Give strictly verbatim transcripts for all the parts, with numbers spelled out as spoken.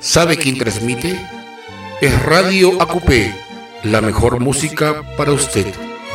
¿Sabe quién transmite? Es Radio A Q P, la mejor música para usted.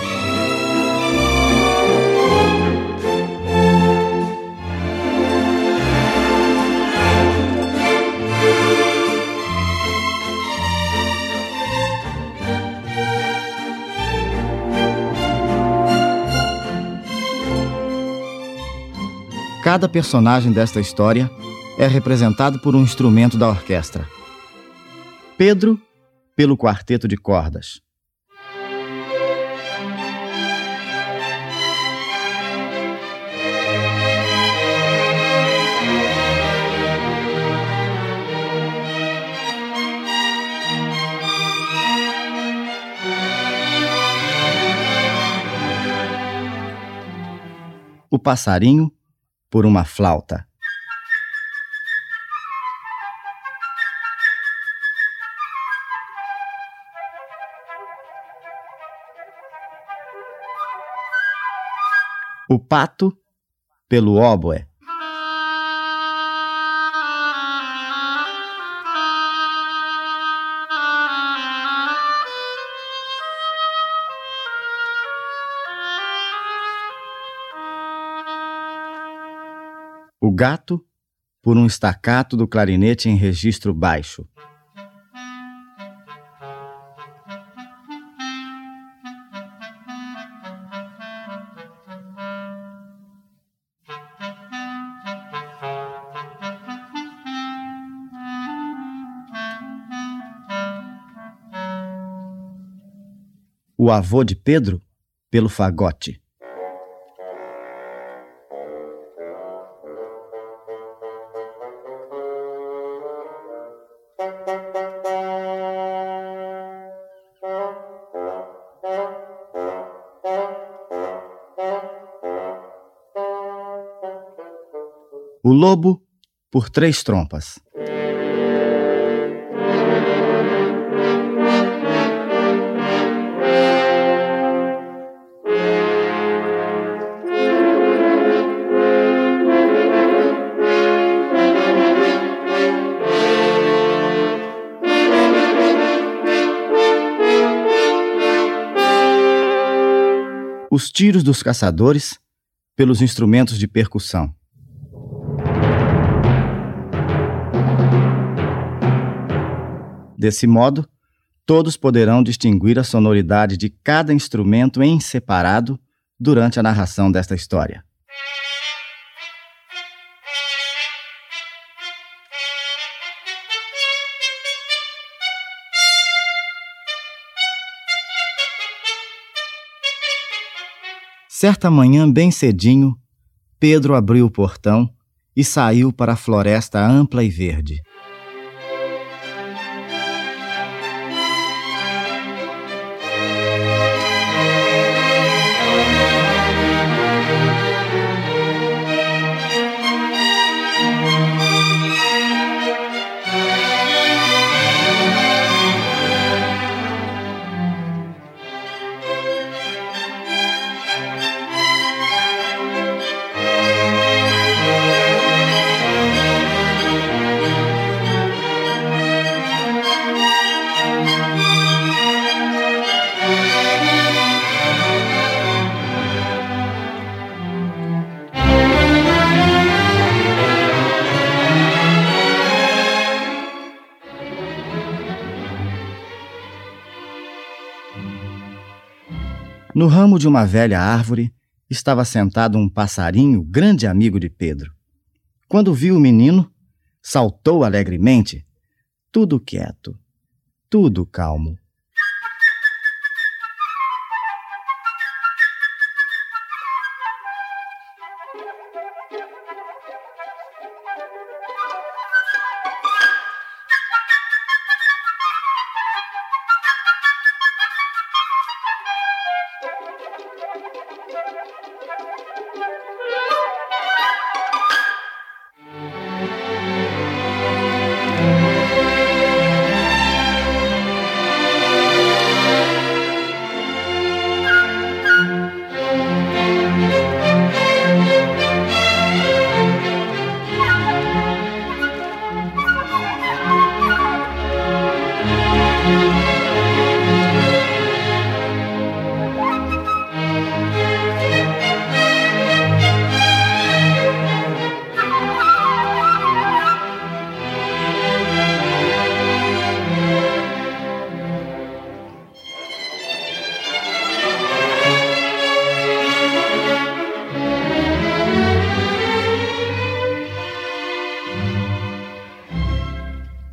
Cada personagem desta história é representado por um instrumento da orquestra. Pedro, pelo quarteto de cordas. O passarinho, por uma flauta. O pato, pelo óboé. O gato, por um estacato do clarinete em registro baixo. O avô de Pedro, pelo fagote. O lobo, por três trompas. Os tiros dos caçadores, pelos instrumentos de percussão. Desse modo, todos poderão distinguir a sonoridade de cada instrumento em separado durante a narração desta história. Certa manhã, bem cedinho, Pedro abriu o portão e saiu para a floresta ampla e verde. No ramo de uma velha árvore estava sentado um passarinho, grande amigo de Pedro. Quando viu o menino, saltou alegremente, tudo quieto, tudo calmo.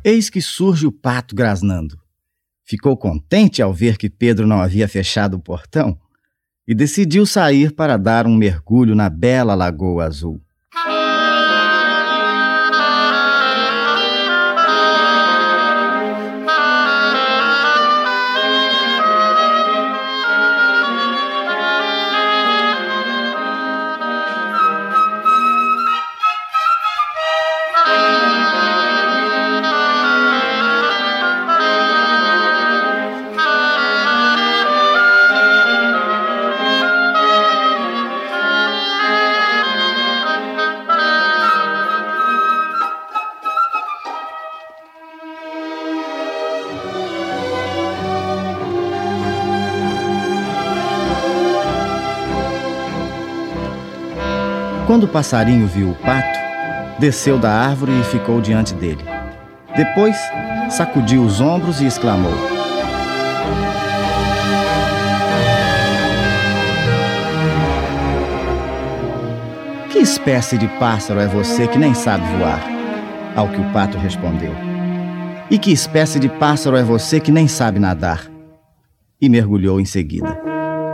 Eis que surge o pato grasnando. Ficou contente ao ver que Pedro não havia fechado o portão e decidiu sair para dar um mergulho na bela lagoa azul. Quando o passarinho viu o pato, desceu da árvore e ficou diante dele. Depois, sacudiu os ombros e exclamou: "Que espécie de pássaro é você que nem sabe voar?" Ao que o pato respondeu: "E que espécie de pássaro é você que nem sabe nadar?" E mergulhou em seguida.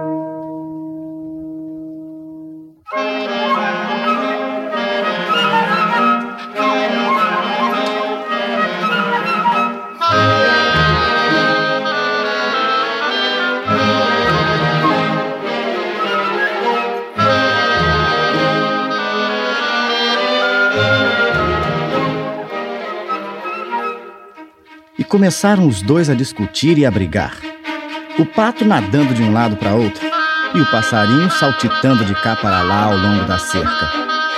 E começaram os dois a discutir e a brigar. O pato nadando de um lado para outro e o passarinho saltitando de cá para lá ao longo da cerca.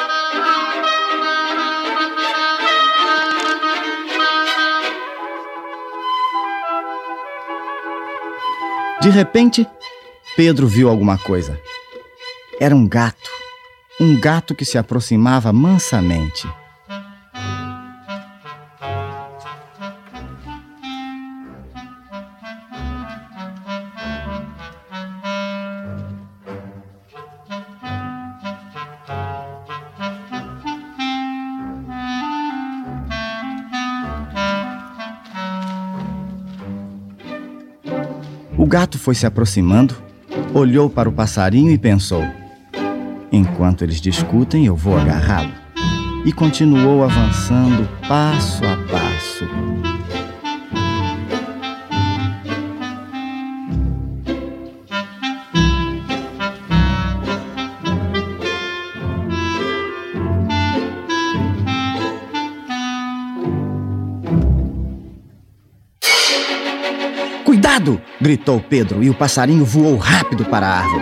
De repente, Pedro viu alguma coisa. Era um gato, um gato que se aproximava mansamente. O gato foi se aproximando, olhou para o passarinho e pensou: enquanto eles discutem, eu vou agarrá-lo. E continuou avançando passo a passo. "Cuidado!" gritou Pedro, e o passarinho voou rápido para a árvore.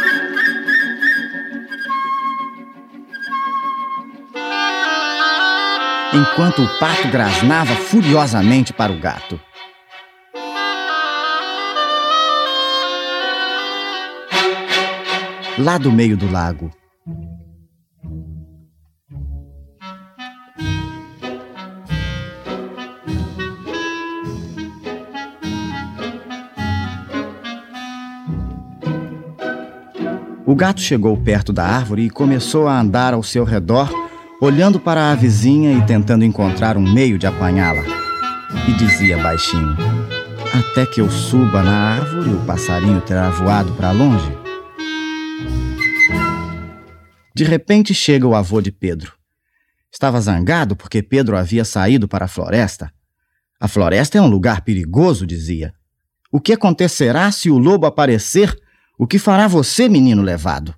Enquanto o pato grasnava furiosamente para o gato. Lá do meio do lago, o gato chegou perto da árvore e começou a andar ao seu redor, olhando para a vizinha e tentando encontrar um meio de apanhá-la. E dizia baixinho: até que eu suba na árvore, o passarinho terá voado para longe. De repente chega o avô de Pedro. Estava zangado porque Pedro havia saído para a floresta. A floresta é um lugar perigoso, dizia. O que acontecerá se o lobo aparecer? O que fará você, menino levado?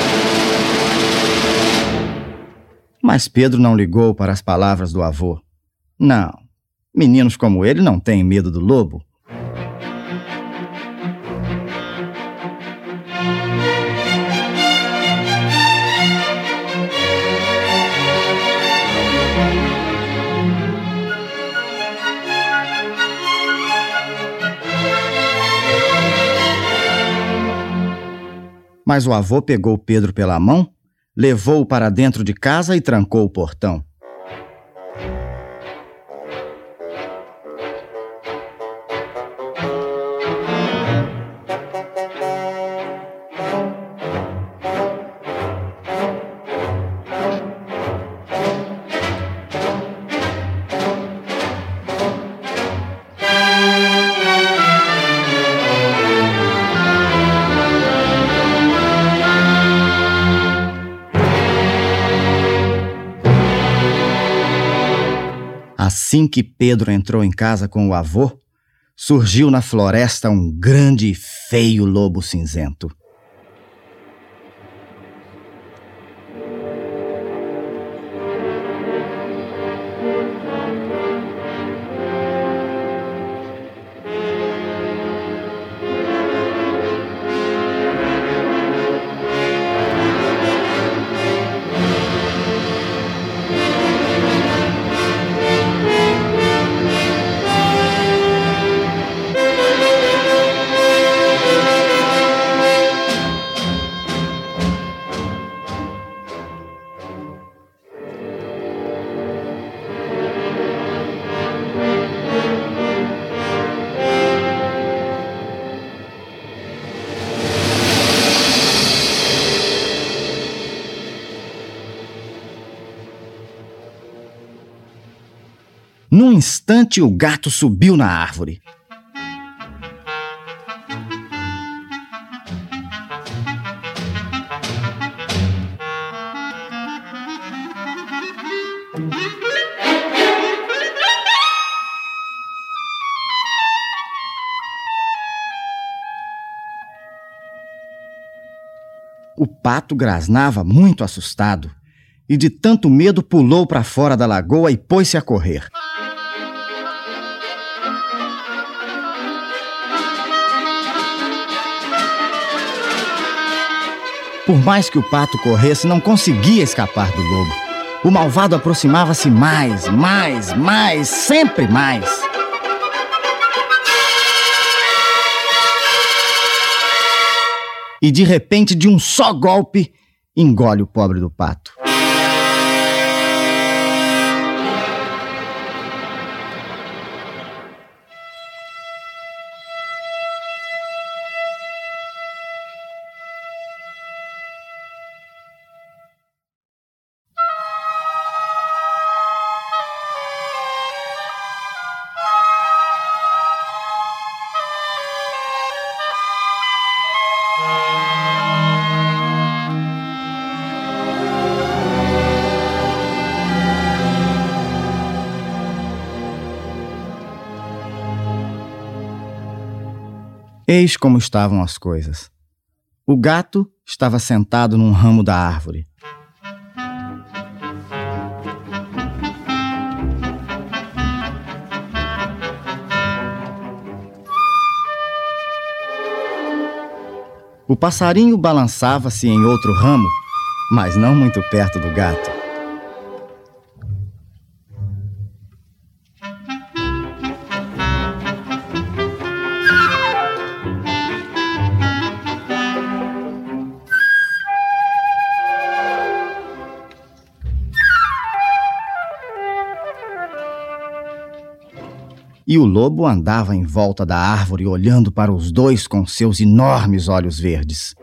Mas Pedro não ligou para as palavras do avô. Não, meninos como ele não têm medo do lobo. Mas o avô pegou Pedro pela mão, levou-o para dentro de casa e trancou o portão. Assim que Pedro entrou em casa com o avô, surgiu na floresta um grande e feio lobo cinzento. Num instante, o gato subiu na árvore. O pato grasnava muito assustado e, de tanto medo, pulou para fora da lagoa e pôs-se a correr. Por mais que o pato corresse, não conseguia escapar do lobo. O malvado aproximava-se mais, mais, mais, sempre mais. E de repente, de um só golpe, engole o pobre do pato. Eis como estavam as coisas. O gato estava sentado num ramo da árvore. O passarinho balançava-se em outro ramo, mas não muito perto do gato. E o lobo andava em volta da árvore, olhando para os dois com seus enormes olhos verdes.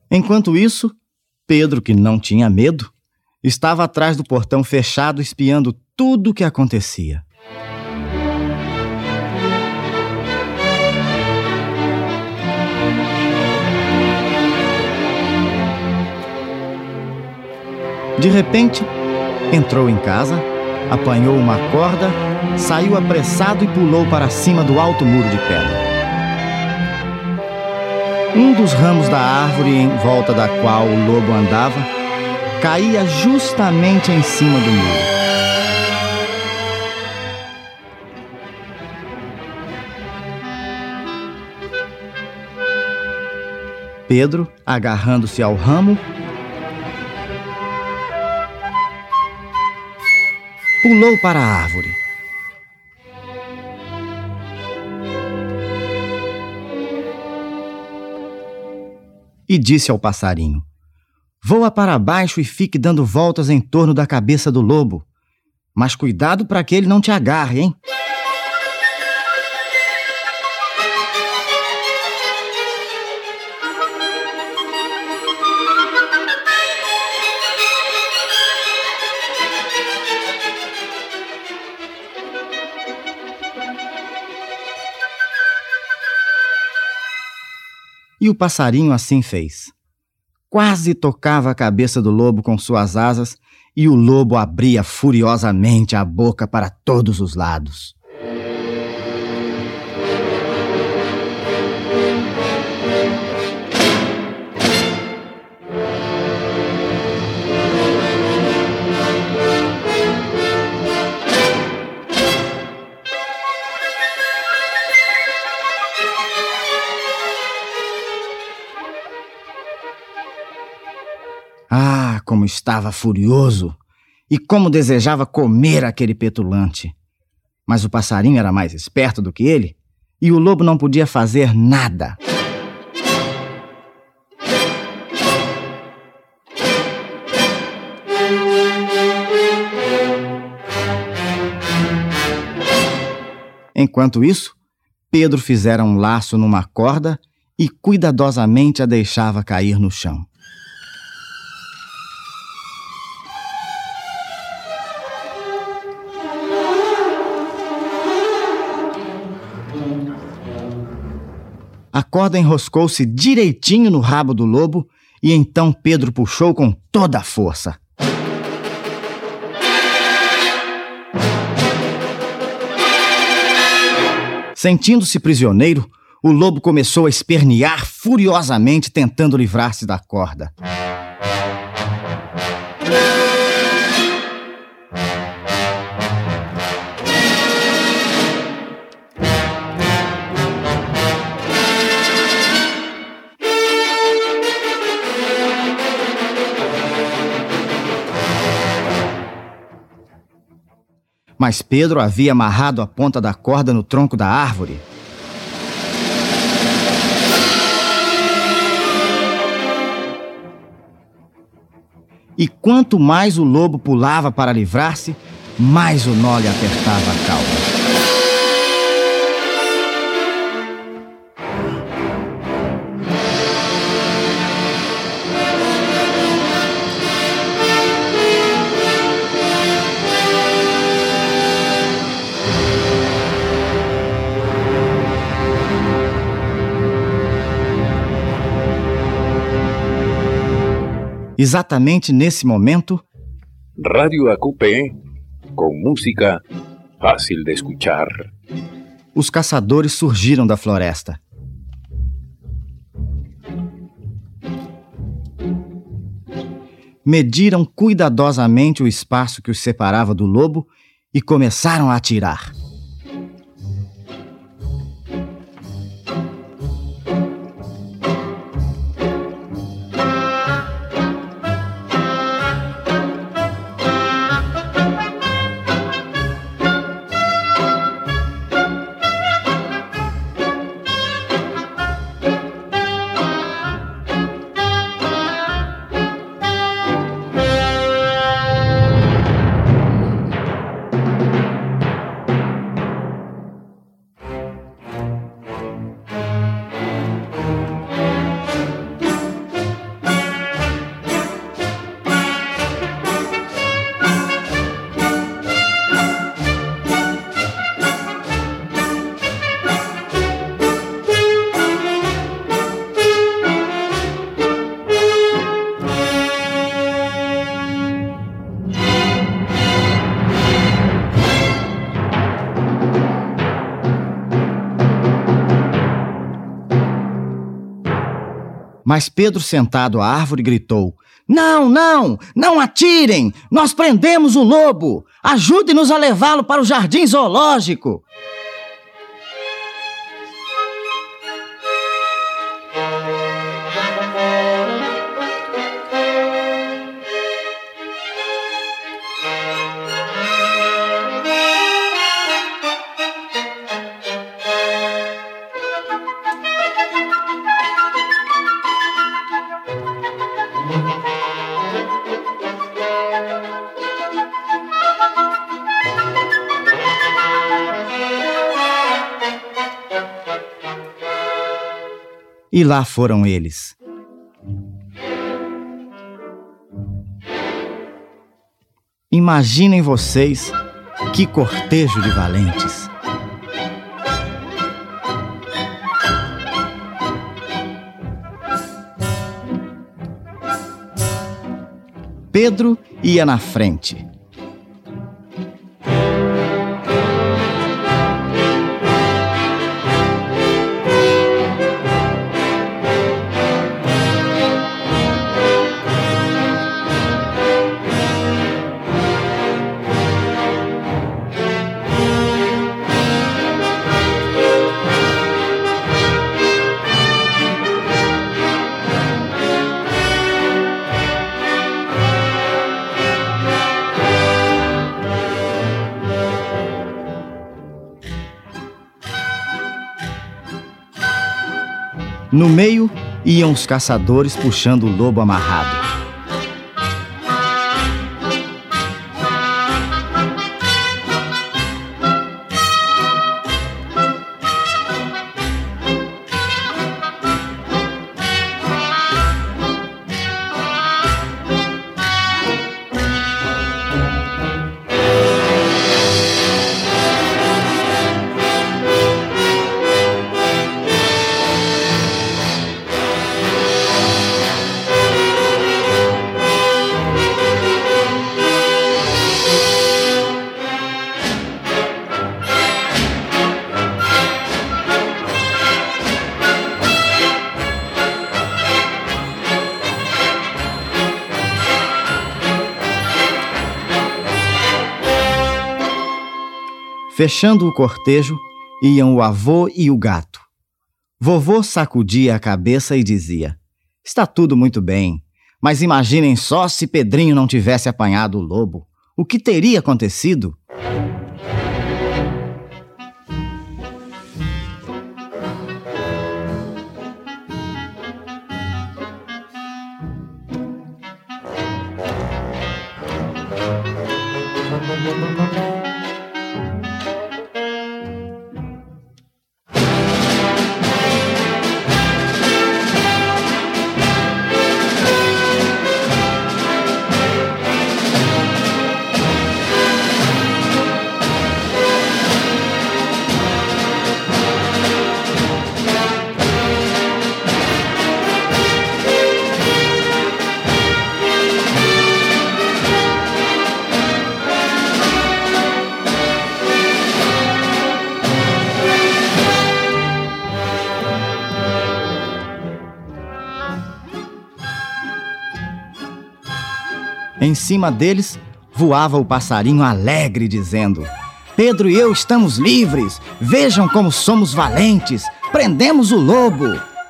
Enquanto isso, Pedro, que não tinha medo, estava atrás do portão fechado espiando tudo o que acontecia. De repente, entrou em casa, apanhou uma corda, saiu apressado e pulou para cima do alto muro de pedra. Um dos ramos da árvore em volta da qual o lobo andava caía justamente em cima do muro. Pedro, agarrando-se ao ramo, pulou para a árvore. E disse ao passarinho: voa para baixo e fique dando voltas em torno da cabeça do lobo. Mas cuidado para que ele não te agarre, hein? E o passarinho assim fez. Quase tocava a cabeça do lobo com suas asas e o lobo abria furiosamente a boca para todos os lados. Ah, como estava furioso! E como desejava comer aquele petulante! Mas o passarinho era mais esperto do que ele, e o lobo não podia fazer nada. Enquanto isso, Pedro fizera um laço numa corda e cuidadosamente a deixava cair no chão. A corda enroscou-se direitinho no rabo do lobo e então Pedro puxou com toda a força. Sentindo-se prisioneiro, o lobo começou a espernear furiosamente tentando livrar-se da corda. Mas Pedro havia amarrado a ponta da corda no tronco da árvore. E quanto mais o lobo pulava para livrar-se, mais o nó lhe apertava a cauda. Exatamente nesse momento, Radio Acupé, com música fácil de escuchar. Os caçadores surgiram da floresta. Mediram cuidadosamente o espaço que os separava do lobo e começaram a atirar. Mas Pedro, sentado à árvore, gritou: Não, não, não atirem! Nós prendemos o lobo! Ajude-nos a levá-lo para o jardim zoológico! E lá foram eles. Imaginem vocês que cortejo de valentes. Pedro ia na frente. No meio iam os caçadores puxando o lobo amarrado. Fechando o cortejo, iam o avô e o gato. Vovô sacudia a cabeça e dizia: Está tudo muito bem, mas imaginem só se Pedrinho não tivesse apanhado o lobo. O que teria acontecido? Em cima deles voava o passarinho alegre, dizendo: Pedro e eu estamos livres! Vejam como somos valentes! Prendemos o lobo!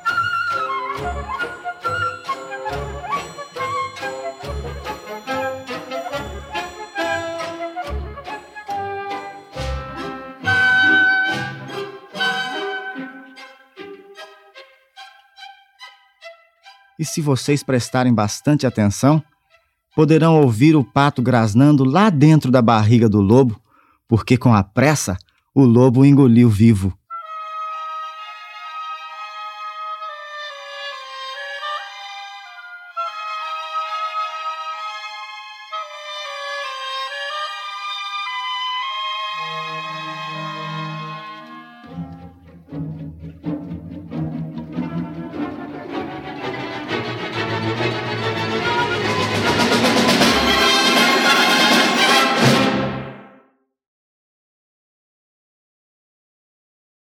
E se vocês prestarem bastante atenção, poderão ouvir o pato grasnando lá dentro da barriga do lobo, porque com a pressa o lobo o engoliu vivo.